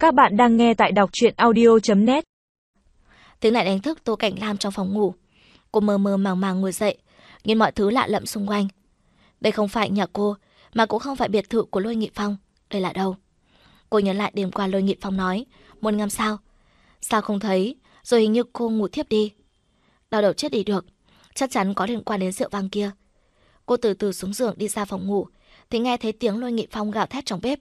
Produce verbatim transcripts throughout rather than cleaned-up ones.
Các bạn đang nghe tại đọc truyện audio chấm net. Tiếng lại đánh thức Tô Cảnh Lam trong phòng ngủ. Cô mơ mơ màng màng ngồi dậy, nhìn mọi thứ lạ lẫm xung quanh. Đây không phải nhà cô, mà cũng không phải biệt thự của Lôi Nghị Phong. Đây là đâu? Cô nhớ lại đêm qua Lôi Nghị Phong nói muốn ngắm sao. Sao không thấy? Rồi hình như cô ngủ thiếp đi. Đau đầu chết đi được, chắc chắn có liên quan đến rượu vang kia. Cô từ từ xuống giường đi ra phòng ngủ, thì nghe thấy tiếng Lôi Nghị Phong gào thét trong bếp.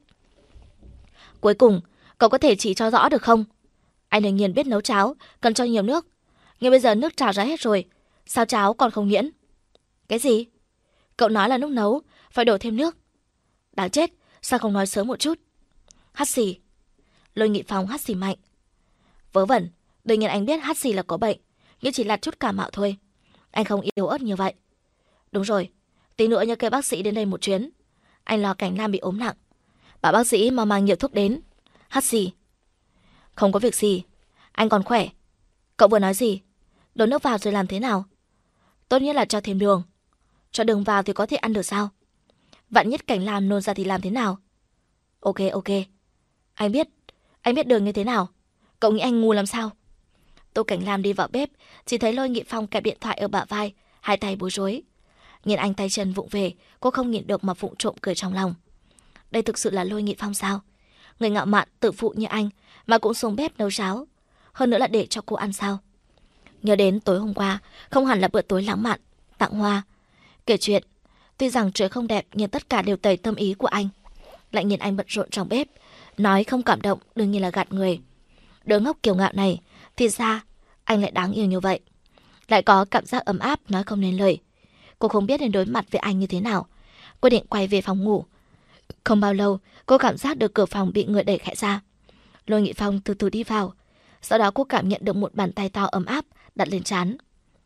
Cuối cùng, cậu có thể chỉ cho rõ được không? Anh đương nhiên biết nấu cháo, cần cho nhiều nước. Nhưng bây giờ nước trào ra hết rồi, sao cháo còn không nhuyễn? Cái gì? Cậu nói là lúc nấu, phải đổ thêm nước. Đáng chết, sao không nói sớm một chút? Hắt xì. Lôi Nghị Phong hắt xì mạnh. Vớ vẩn, đương nhiên anh biết hắt xì là có bệnh, nhưng chỉ là chút cảm mạo thôi. Anh không yếu ớt như vậy. Đúng rồi, tí nữa nhớ kêu bác sĩ đến đây một chuyến. Anh lo Cảnh Lam bị ốm nặng. Bảo bác sĩ mà mang nhiều thuốc đến. Hắt xì. Không có việc gì, anh còn khỏe. Cậu vừa nói gì? Đổ nước vào rồi làm thế nào? Tốt nhất là cho thêm đường. Cho đường vào thì có thể ăn được sao? Vạn nhất Cảnh Lam nôn ra thì làm thế nào? Ok ok. Anh biết, anh biết đường như thế nào. Cậu nghĩ anh ngu làm sao? Tô Cảnh Lam đi vào bếp, chỉ thấy Lôi Nghị Phong kẹp điện thoại ở bả vai, hai tay bối rối. Nhìn anh tay chân vụng về, cô không nhịn được mà vụng trộm cười trong lòng. Đây thực sự là Lôi Nghị Phong sao? Người ngạo mạn tự phụ như anh mà cũng xuống bếp nấu cháo, hơn nữa là để cho cô ăn sao? Nhớ đến tối hôm qua, không hẳn là bữa tối lãng mạn, tặng hoa, kể chuyện. Tuy rằng trời không đẹp nhưng tất cả đều tẩy tâm ý của anh. Lại nhìn anh bận rộn trong bếp, nói không cảm động đương nhiên là gạt người. Đứa ngốc kiêu ngạo này, thì ra anh lại đáng yêu như vậy. Lại có cảm giác ấm áp nói không nên lời. Cô không biết nên đối mặt với anh như thế nào. Cô định quay về phòng ngủ. Không bao lâu, cô cảm giác được cửa phòng bị người đẩy khẽ ra. Lôi Nghị Phong từ từ đi vào. Sau đó cô cảm nhận được một bàn tay to ấm áp đặt lên trán.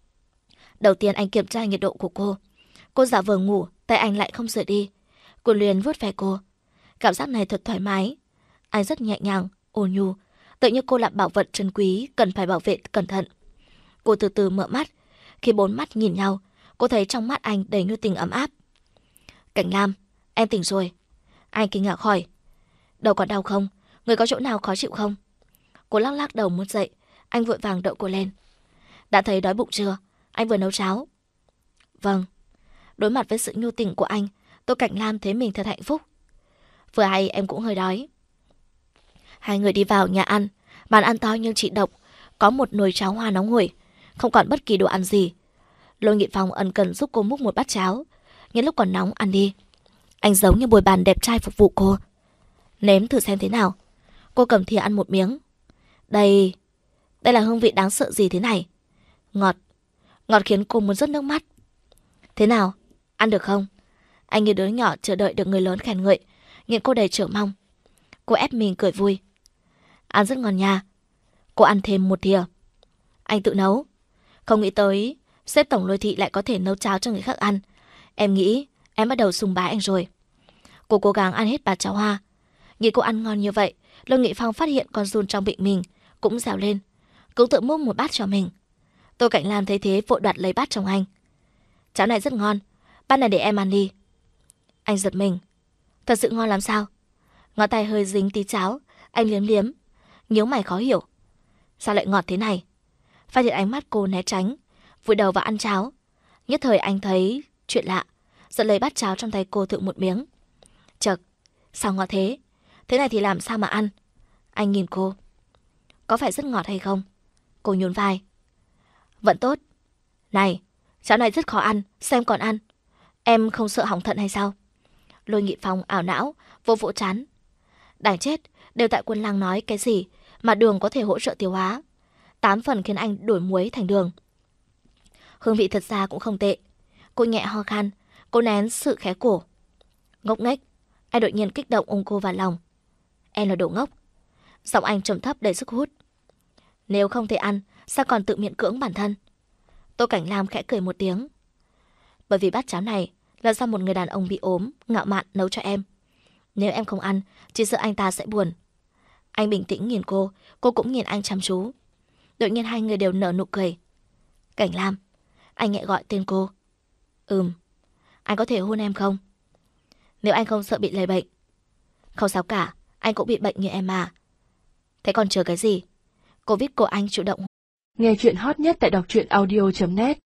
Đầu tiên anh kiểm tra nhiệt độ của cô. Cô giả vờ ngủ, tay anh lại không rời đi. Cô liền vuốt ve cô. Cảm giác này thật thoải mái. Anh rất nhẹ nhàng, ôn nhu, tự như cô là bảo vật trân quý, cần phải bảo vệ cẩn thận. Cô từ từ mở mắt. Khi bốn mắt nhìn nhau, cô thấy trong mắt anh đầy nhu tình ấm áp. Cảnh Lam, em tỉnh rồi. Anh kinh ngạc hỏi. Đầu còn đau không? Người có chỗ nào khó chịu không? Cô lắc lắc đầu muốn dậy. Anh vội vàng đỡ cô lên. Đã thấy đói bụng chưa? Anh vừa nấu cháo. Vâng. Đối mặt với sự nhu tình của anh, Tô Cảnh Lam thấy mình thật hạnh phúc. Vừa hay em cũng hơi đói. Hai người đi vào nhà ăn. Bàn ăn to nhưng chỉ độc. Có một nồi cháo hoa nóng hổi, không còn bất kỳ đồ ăn gì. Lôi Nghị Phong ân cần giúp cô múc một bát cháo. Nhân lúc còn nóng ăn đi. Anh giống như bồi bàn đẹp trai phục vụ cô. Nếm thử xem thế nào. Cô cầm thìa ăn một miếng. Đây, đây là hương vị đáng sợ gì thế này? Ngọt, ngọt khiến cô muốn rớt nước mắt. Thế nào, ăn được không? Anh như đứa nhỏ chờ đợi được người lớn khen ngợi, nhìn cô đầy chờ mong. Cô ép mình cười vui. Ăn rất ngon nha. Cô ăn thêm một thìa. Anh tự nấu. Không nghĩ tới sếp tổng Lôi thị lại có thể nấu cháo cho người khác ăn. Em nghĩ em bắt đầu sùng bái anh rồi. Cô cố gắng ăn hết bát cháo hoa. Nhìn cô ăn ngon như vậy, Lôi Nghị Phong phát hiện con giun trong bụng mình cũng rào lên, cũng tự múc một bát cho mình. Tô Cảnh Lam thấy thế vội đoạt lấy bát trong anh. Cháo này rất ngon, bát này để em ăn đi. Anh giật mình. Thật sự ngon lắm sao? Ngón tay hơi dính tí cháo, anh liếm liếm, nhíu mày khó hiểu. Sao lại ngọt thế này? Phát hiện ánh mắt cô né tránh, vùi đầu vào ăn cháo. Nhất thời anh thấy chuyện lạ, giật lấy bát cháo trong tay cô thử một miếng. Chật, sao ngọt thế? Thế này thì làm sao mà ăn? Anh nhìn cô. Có phải rất ngọt hay không? Cô nhún vai. Vẫn tốt. Này, cháo này rất khó ăn, xem còn ăn. Em không sợ hỏng thận hay sao? Lôi Nghị Phong ảo não, vô vỗ chán. Đáng chết, đều tại Quân Lang nói cái gì mà đường có thể hỗ trợ tiêu hóa. Tám phần khiến anh đổi muối thành đường. Hương vị thật ra cũng không tệ. Cô nhẹ ho khan, cô nén sự khé cổ. Ngốc nghếch. Anh đột nhiên kích động ôm cô vào lòng. Em là đồ ngốc. Giọng anh trầm thấp đầy sức hút. Nếu không thể ăn, sao còn tự miễn cưỡng bản thân? Tô Cảnh Lam khẽ cười một tiếng. Bởi vì bát cháo này là do một người đàn ông bị ốm, ngạo mạn nấu cho em. Nếu em không ăn, chỉ sợ anh ta sẽ buồn. Anh bình tĩnh nhìn cô, cô cũng nhìn anh chăm chú. Đột nhiên hai người đều nở nụ cười. Cảnh Lam. Anh nhẹ gọi tên cô. Ừm. Anh có thể hôn em không? Nếu anh không sợ bị lây bệnh. Không sao cả, anh cũng bị bệnh như em mà. Thế còn chờ cái gì? Cô viết cô anh chủ động. Nghe chuyện hot nhất tại đọc truyện audio chấm net.